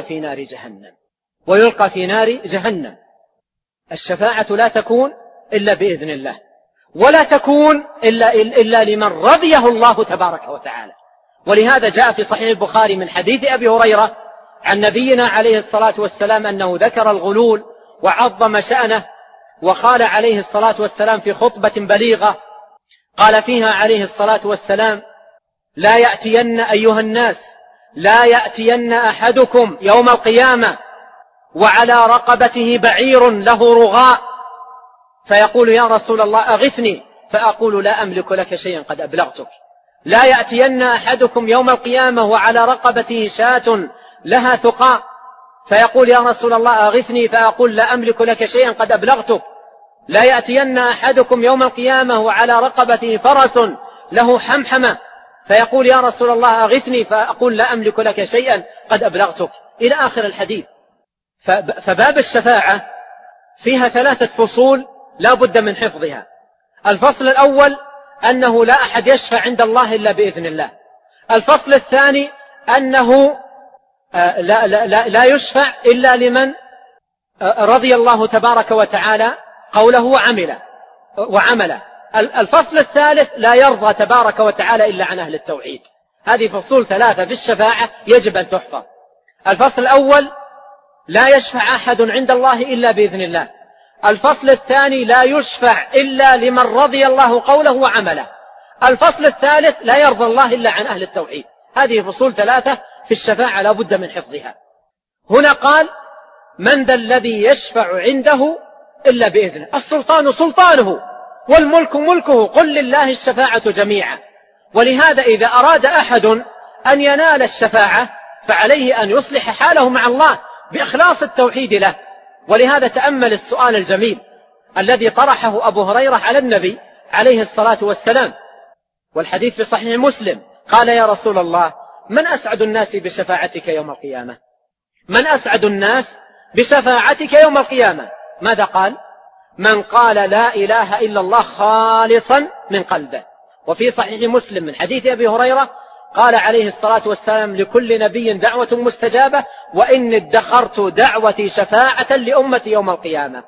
في نار جهنم. الشفاعة لا تكون إلا بإذن الله، ولا تكون إلا لمن رضيه الله تبارك وتعالى. ولهذا جاء في صحيح البخاري من حديث أبي هريرة عن نبينا عليه الصلاة والسلام أنه ذكر الغلول وعظم شأنه، وقال عليه الصلاة والسلام في خطبة بليغة قال فيها عليه الصلاة والسلام لا يأتين أيها الناس لا يأتين أحدكم يوم القيامة وعلى رقبته بعير له رغاء، فيقول يا رسول الله أغثني، فأقول لا أملك لك شيئا قد أبلغتك. لا يأتين أحدكم يوم القيامة وعلى رقبته شاة لها ثقاء، فيقول يا رسول الله أغثني، فأقول لا أملك لك شيئا قد أبلغتك. لا يأتين أحدكم يوم القيامة وعلى رقبته فرس له حمحمة، فيقول يا رسول الله أغثني، فأقول لا أملك لك شيئا قد أبلغتك، إلى آخر الحديث. فباب الشفاعة فيها 3 فصول لا بد من حفظها. الفصل الأول أنه لا أحد يشفع عند الله إلا بإذن الله. الفصل الثاني أنه لا يشفع إلا لمن رضي الله تبارك وتعالى قوله وعمله. الفصل الثالث لا يرضى تبارك وتعالى إلا عن أهل التوحيد. هذه فصول 3 في الشفاعة يجب أن تحفظ. الفصل الأول لا يشفع أحد عند الله إلا بإذن الله. الفصل الثاني لا يشفع إلا لمن رضي الله قوله وعمله. الفصل الثالث لا يرضى الله إلا عن أهل التوحيد. هذه فصول 3 في الشفاعة لا بد من حفظها. هنا قال من ذا الذي يشفع عنده إلا بإذنه، السلطان سلطانه والملك ملكه، قل لله الشفاعة جميعا. ولهذا إذا أراد أحد أن ينال الشفاعة فعليه أن يصلح حاله مع الله بإخلاص التوحيد له. ولهذا تأمل السؤال الجميل الذي طرحه أبو هريرة على النبي عليه الصلاة والسلام، والحديث في صحيح مسلم، قال يا رسول الله من أسعد الناس بشفاعتك يوم القيامة؟ من أسعد الناس بشفاعتك يوم القيامة؟ ماذا قال؟ من قال لا إله إلا الله خالصا من قلبه. وفي صحيح مسلم من حديث أبي هريرة قال عليه الصلاة والسلام لكل نبي دعوة مستجابة وإني ادخرت دعوتي شفاعة لأمتي يوم القيامة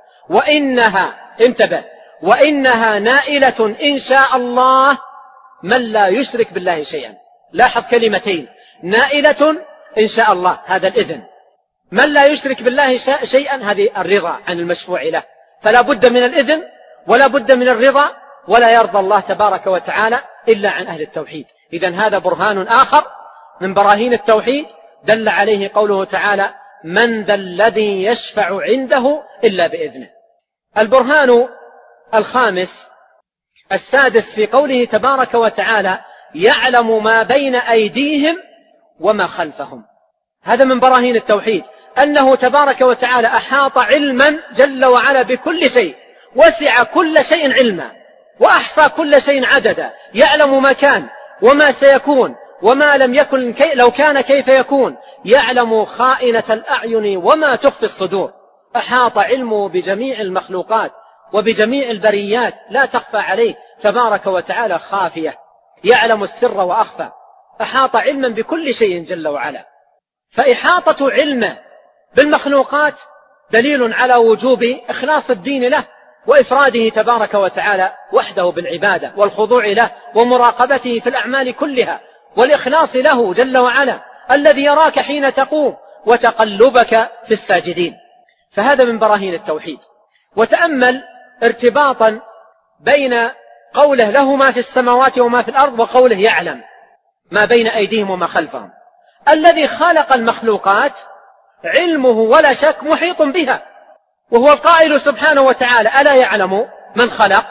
وإنها نائلة إن شاء الله من لا يشرك بالله شيئا. لاحظ كلمتين، نائلة إن شاء الله هذا الإذن، من لا يشرك بالله شيئا هذه الرضا عن المشفوع له. فلا بد من الإذن ولا بد من الرضا، ولا يرضى الله تبارك وتعالى إلا عن أهل التوحيد. إذن هذا برهان آخر من براهين التوحيد دل عليه قوله تعالى: من ذا الذي يشفع عنده إلا بإذنه. البرهان الخامس السادس في قوله تبارك وتعالى: يعلم ما بين أيديهم وما خلفهم. هذا من براهين التوحيد، أنه تبارك وتعالى أحاط علما جل وعلا بكل شيء، وسع كل شيء علما، وأحصى كل شيء عددا، يعلم ما كان وما سيكون وما لم يكن لو كان كيف يكون، يعلم خائنة الأعين وما تخفي الصدور. أحاط علمه بجميع المخلوقات وبجميع البريات، لا تخفى عليه تبارك وتعالى خافية، يعلم السر وأخفى، أحاط علما بكل شيء جل وعلا. فإحاطة علمه بالمخلوقات دليل على وجوب إخلاص الدين له وإفراده تبارك وتعالى وحده بالعبادة والخضوع له ومراقبته في الأعمال كلها والإخلاص له جل وعلا الذي يراك حين تقوم وتقلبك في الساجدين. فهذا من براهين التوحيد. وتأمل ارتباطا بين قوله له ما في السماوات وما في الأرض وقوله يعلم ما بين أيديهم وما خلفهم. الذي خلق المخلوقات علمه ولا شك محيط بها، وهو القائل سبحانه وتعالى: ألا يعلم من خلق؟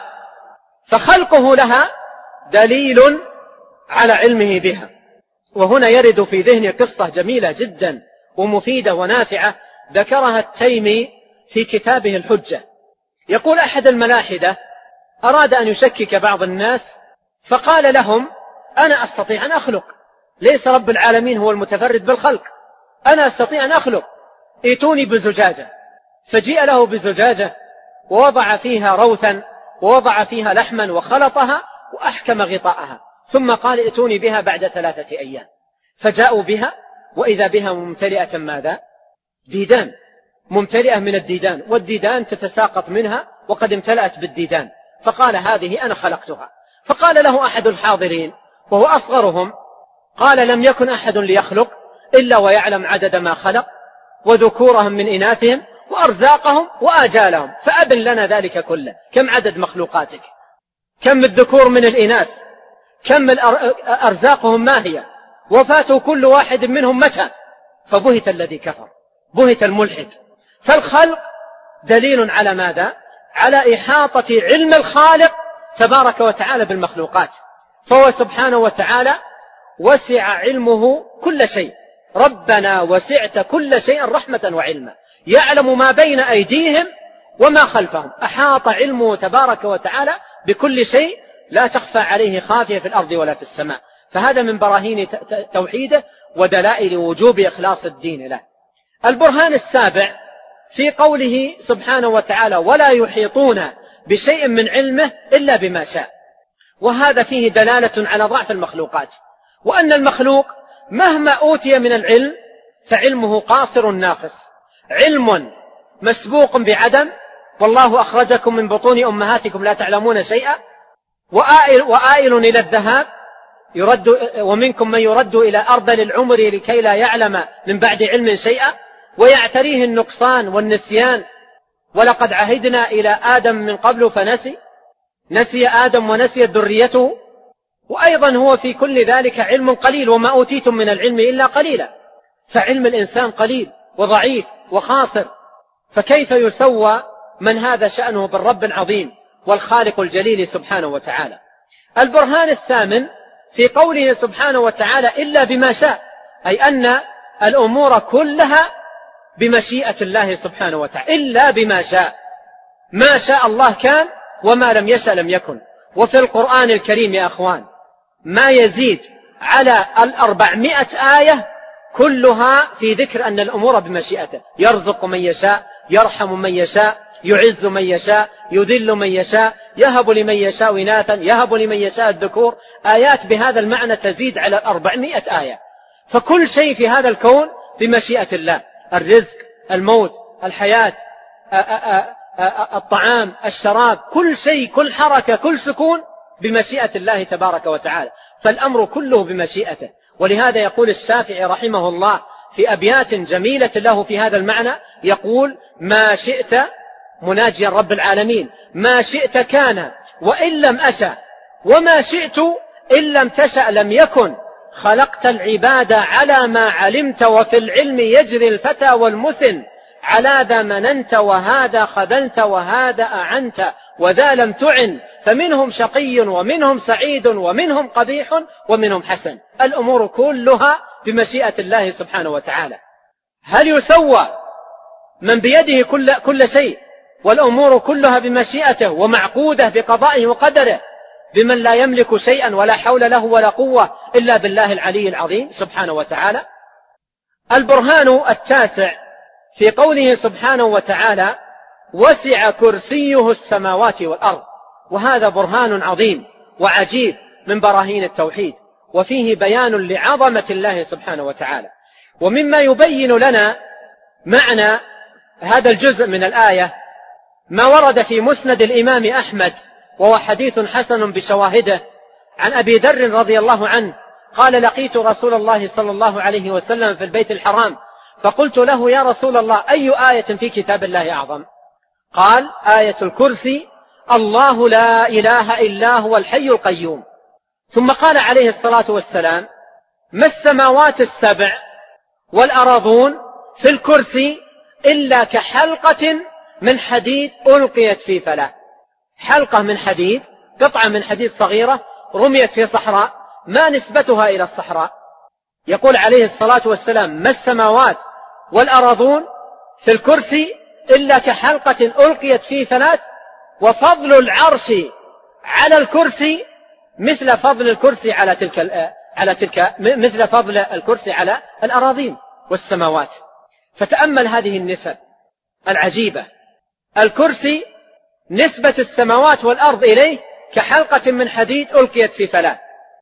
فخلقه لها دليل على علمه بها. وهنا يرد في ذهني قصة جميلة جدا ومفيدة ونافعة ذكرها التيمي في كتابه الحجة. يقول: أحد الملاحدة أراد أن يشكك بعض الناس فقال لهم: أنا أستطيع أن أخلق، ليس رب العالمين هو المتفرد بالخلق، أنا أستطيع أن أخلق، ائتوني بزجاجة. فجيء له بزجاجة ووضع فيها روثا ووضع فيها لحما وخلطها وأحكم غطاءها، ثم قال: ائتوني بها بعد 3 أيام. فجاءوا بها وإذا بها ممتلئة ماذا؟ ديدان، ممتلئة من الديدان، والديدان تتساقط منها وقد امتلأت بالديدان. فقال: هذه أنا خلقتها. فقال له أحد الحاضرين وهو أصغرهم، قال: لم يكن أحد ليخلق إلا ويعلم عدد ما خلق وذكورهم من إناثهم وأرزاقهم وآجالهم، فأبن لنا ذلك كله. كم عدد مخلوقاتك؟ كم الذكور من الإناث؟ كم أرزاقهم ما هي؟ وفاة كل واحد منهم متى؟ فبهت الذي كفر، بهت الملحد. فالخلق دليل على ماذا؟ على إحاطة علم الخالق تبارك وتعالى بالمخلوقات. فهو سبحانه وتعالى وسع علمه كل شيء. ربنا وسعت كل شيء رحمة وعلما، يعلم ما بين أيديهم وما خلفهم. أحاط علمه تبارك وتعالى بكل شيء، لا تخفى عليه خافية في الأرض ولا في السماء. فهذا من براهين توحيده ودلائل وجوب إخلاص الدين له. البرهان السابع في قوله سبحانه وتعالى: ولا يحيطون بشيء من علمه إلا بما شاء. وهذا فيه دلالة على ضعف المخلوقات، وأن المخلوق مهما أوتي من العلم فعلمه قاصر ناقص، علم مسبوق بعدم، والله أخرجكم من بطون أمهاتكم لا تعلمون شيئا، وآئل إلى الذهاب، ومنكم من يرد إلى أرذل العمر لكي لا يعلم من بعد علم شيئا، ويعتريه النقصان والنسيان. ولقد عهدنا إلى آدم من قبل فنسي، نسي آدم ونسيت ذريته. وأيضا هو في كل ذلك علم قليل، وما أوتيتم من العلم إلا قليلا. فعلم الإنسان قليل وضعيف وخاسر، فكيف يسوى من هذا شأنه بالرب العظيم والخالق الجليل سبحانه وتعالى. البرهان الثامن في قوله سبحانه وتعالى: إلا بما شاء، أي أن الأمور كلها بمشيئة الله سبحانه وتعالى. إلا بما شاء، ما شاء الله كان وما لم يشأ لم يكن. وفي القرآن الكريم يا أخوان ما يزيد على 400 آية كلها في ذكر أن الأمور بمشيئته. يرزق من يشاء، يرحم من يشاء، يعز من يشاء، يذل من يشاء، يهب لمن يشاء إناثا، يهب لمن يشاء الذكور. آيات بهذا المعنى تزيد على 400 آية. فكل شيء في هذا الكون بمشيئة الله، الرزق، الموت، الحياة، الطعام، الشراب، كل شيء، كل حركة، كل سكون بمشيئة الله تبارك وتعالى. فالأمر كله بمشيئته. ولهذا يقول الشافعي رحمه الله في أبيات جميلة له في هذا المعنى، يقول: ما شئت، مناجيا رب العالمين، ما شئت كان وإن لم أشأ، وما شئت إن لم تشأ لم يكن، خلقت العباد على ما علمت، وفي العلم يجري الفتى والمثن، على ذا مننت وهذا خذلت وهذا أعنت وذا لم تعن، فمنهم شقي ومنهم سعيد ومنهم قبيح ومنهم حسن. الأمور كلها بمشيئة الله سبحانه وتعالى. هل يسوى من بيده كل شيء والأمور كلها بمشيئته ومعقودة بقضائه وقدره بمن لا يملك شيئا ولا حول له ولا قوة إلا بالله العلي العظيم سبحانه وتعالى؟ البرهان التاسع في قوله سبحانه وتعالى: وسع كرسيه السماوات والأرض. وهذا برهان عظيم وعجيب من براهين التوحيد، وفيه بيان لعظمة الله سبحانه وتعالى. ومما يبين لنا معنى هذا الجزء من الآية ما ورد في مسند الإمام أحمد، وهو حديث حسن بشواهده، عن أبي ذر رضي الله عنه قال: لقيت رسول الله صلى الله عليه وسلم في البيت الحرام، فقلت له: يا رسول الله، أي آية في كتاب الله أعظم؟ قال: آية الكرسي، الله لا إله إلا هو الحي القيوم. ثم قال عليه الصلاة والسلام: ما السماوات السبع والأراضون في الكرسي إلا كحلقة من حديد ألقيت في فلاة. حلقة من حديد، قطعة من حديد صغيرة رميت في صحراء، ما نسبتها إلى الصحراء؟ يقول عليه الصلاة والسلام: ما السماوات والأراضون في الكرسي إلا كحلقة ألقيت في فلاة، وفضل العرش على الكرسي مثل فضل الكرسي مثل فضل الكرسي على الأراضين والسماوات. فتأمل هذه النسب العجيبة. الكرسي نسبة السماوات والأرض إليه كحلقة من حديد ألقيت في فلاة،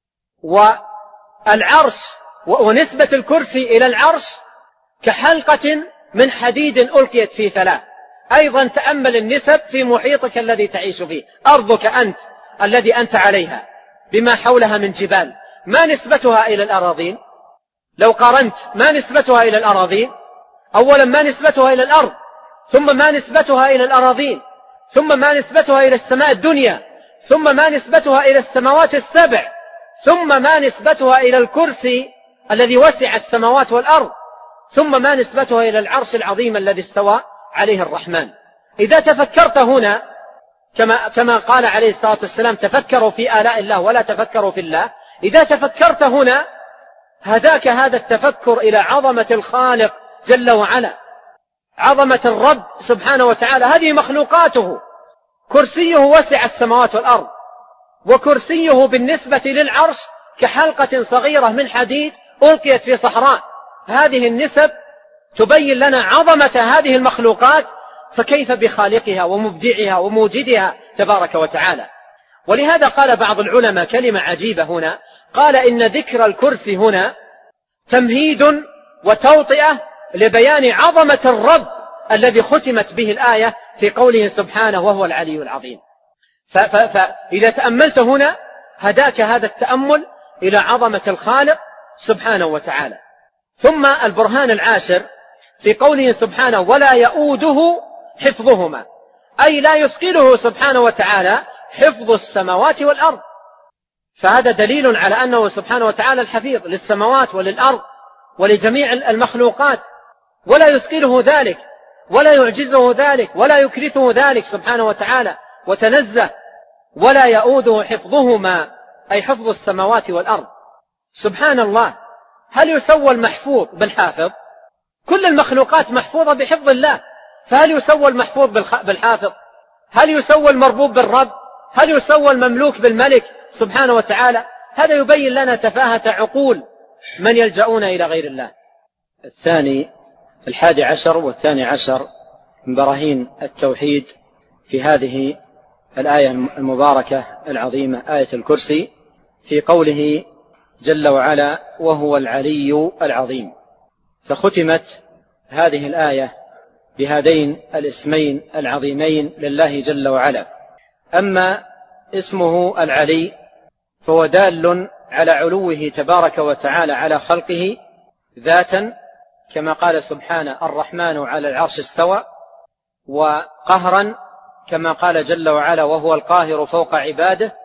والعرش ونسبة الكرسي إلى العرش كحلقة من حديد ألقيت في فلاة. أيضا تأمل النسب في محيطك الذي تعيش فيه، أرضك أنت الذي أنت عليها بما حولها من جبال، ما نسبتها إلى الأراضين؟ لو قارنت ما نسبتها إلى الأراضين؟ أولا ما نسبتها إلى الأرض، ثم ما نسبتها إلى الأراضين، ثم ما نسبتها إلى السماء الدنيا، ثم ما نسبتها إلى السماوات السبع، ثم ما نسبتها إلى الكرسي الذي وسع السماوات والأرض، ثم ما نسبتها إلى العرش العظيم الذي استوى عليه الرحمن. إذا تفكرت هنا كما قال عليه الصلاة والسلام: تفكروا في آلاء الله ولا تفكروا في الله. إذا تفكرت هنا هداك هذا التفكر إلى عظمة الخالق جل وعلا، عظمة الرب سبحانه وتعالى. هذه مخلوقاته، كرسيه وسع السماوات والأرض، وكرسيه بالنسبة للعرش كحلقة صغيرة من حديد ألقيت في صحراء. هذه النسب تبين لنا عظمة هذه المخلوقات، فكيف بخالقها ومبدعها وموجدها تبارك وتعالى. ولهذا قال بعض العلماء كلمة عجيبة هنا، قال: إن ذكر الكرسي هنا تمهيد وتوطئة لبيان عظمة الرب الذي ختمت به الآية في قوله سبحانه: وهو العلي العظيم. فإذا تأملت هنا هداك هذا التأمل إلى عظمة الخالق سبحانه وتعالى. ثم البرهان العاشر في قوله سبحانه: ولا يؤوده حفظهما، أي لا يثقله سبحانه وتعالى حفظ السماوات والأرض. فهذا دليل على أنه سبحانه وتعالى الحفيظ للسماوات وللأرض ولجميع المخلوقات، ولا يثقله ذلك ولا يعجزه ذلك ولا يكرثه ذلك سبحانه وتعالى وتنزه. ولا يؤوده حفظهما، أي حفظ السماوات والأرض. سبحان الله، هل يسوى المحفوظ بالحافظ؟ كل المخلوقات محفوظة بحفظ الله، فهل يسوى المحفوظ بالحافظ؟ هل يسوى المربوب بالرب؟ هل يسوى المملوك بالملك سبحانه وتعالى؟ هذا يبين لنا تفاهة عقول من يلجؤون إلى غير الله. الثاني 11 والثاني عشر من براهين التوحيد في هذه الآية المباركة العظيمة، آية الكرسي، في قوله جل وعلا: وهو العلي العظيم. فختمت هذه الآية بهذين الاسمين العظيمين لله جل وعلا. أما اسمه العلي فهو دال على علوه تبارك وتعالى على خلقه ذاتا، كما قال سبحانه: الرحمن على العرش استوى، وقهرا كما قال جل وعلا: وهو القاهر فوق عباده،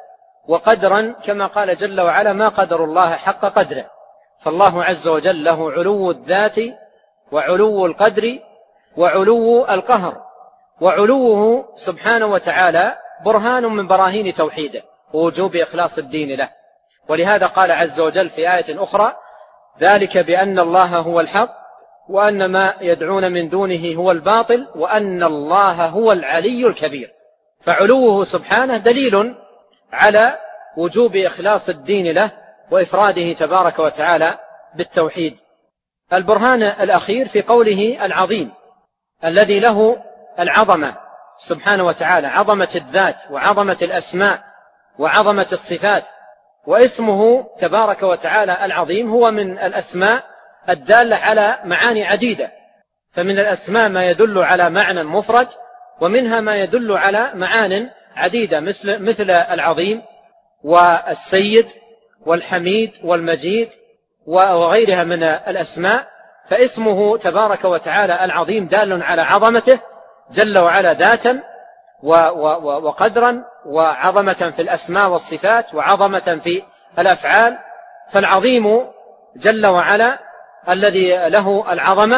وقدرا كما قال جل وعلا ما قدر الله حق قدره. فالله عز وجل له علو الذات وعلو القدر وعلو القهر، وعلوه سبحانه وتعالى برهان من براهين توحيده ووجوب إخلاص الدين له. ولهذا قال عز وجل في آية أخرى: ذلك بأن الله هو الحق وأن ما يدعون من دونه هو الباطل وأن الله هو العلي الكبير. فعلوه سبحانه دليل على وجوب إخلاص الدين له وإفراده تبارك وتعالى بالتوحيد. البرهان الأخير في قوله العظيم الذي له العظمة سبحانه وتعالى، عظمة الذات وعظمة الأسماء وعظمة الصفات. واسمه تبارك وتعالى العظيم هو من الأسماء الدالة على معاني عديدة، فمن الأسماء ما يدل على معنى مفرد، ومنها ما يدل على معان عديدة مثل العظيم والسيد والحميد والمجيد وغيرها من الأسماء. فاسمه تبارك وتعالى العظيم دال على عظمته جل وعلا ذاتا وقدرا، وعظمة في الأسماء والصفات، وعظمة في الأفعال. فالعظيم جل وعلا الذي له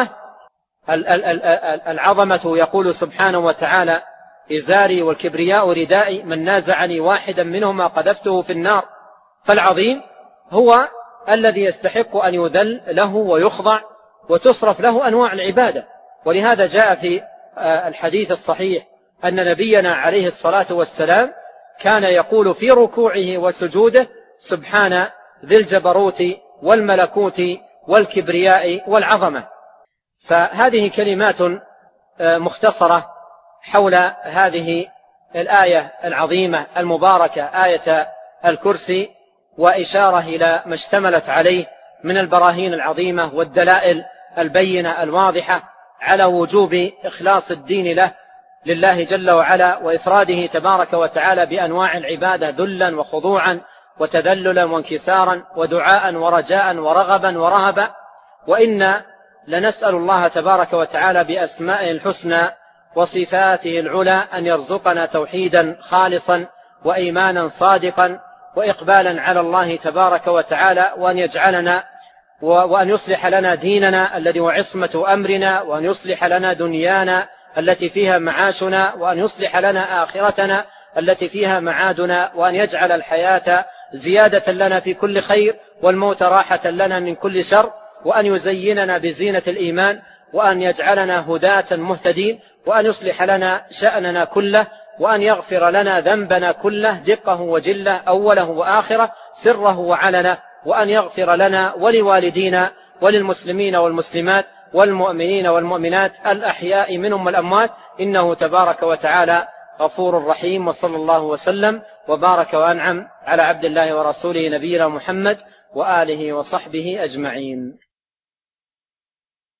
العظمة يقول سبحانه وتعالى: إزاري والكبرياء ردائي من نازعني واحدا منهما قذفته في النار. فالعظيم هو الذي يستحق أن يذل له ويخضع وتصرف له أنواع العبادة. ولهذا جاء في الحديث الصحيح أن نبينا عليه الصلاة والسلام كان يقول في ركوعه وسجوده: سبحان ذي الجبروت والملكوت والكبرياء والعظمة. فهذه كلمات مختصرة حول هذه الآية العظيمة المباركة، آية الكرسي، وإشارة إلى ما اشتملت عليه من البراهين العظيمة والدلائل البينة الواضحة على وجوب إخلاص الدين لله جل وعلا، وإفراده تبارك وتعالى بأنواع العبادة ذلا وخضوعا وتذللا وانكسارا ودعاء ورجاء ورغبا ورهبا. وإنا لنسأل الله تبارك وتعالى بأسمائه الحسنى وصفاته العلى أن يرزقنا توحيدا خالصا وإيمانا صادقا وإقبالا على الله تبارك وتعالى، وأن يجعلنا وأن يصلح لنا ديننا الذي هو عصمة أمرنا، وأن يصلح لنا دنيانا التي فيها معاشنا، وأن يصلح لنا آخرتنا التي فيها معادنا، وأن يجعل الحياة زيادة لنا في كل خير والموت راحة لنا من كل شر، وأن يزيننا بزينة الإيمان، وأن يجعلنا هداة مهتدين، وأن يصلح لنا شأننا كله، وأن يغفر لنا ذنبنا كله دقه وجله أوله وآخره سره وعلنه، وأن يغفر لنا ولوالدينا وللمسلمين والمسلمات والمؤمنين والمؤمنات الأحياء منهم والأموات، إنه تبارك وتعالى غفور رحيم. وصلى الله وسلم وبارك وأنعم على عبد الله ورسوله نبينا محمد وآله وصحبه أجمعين.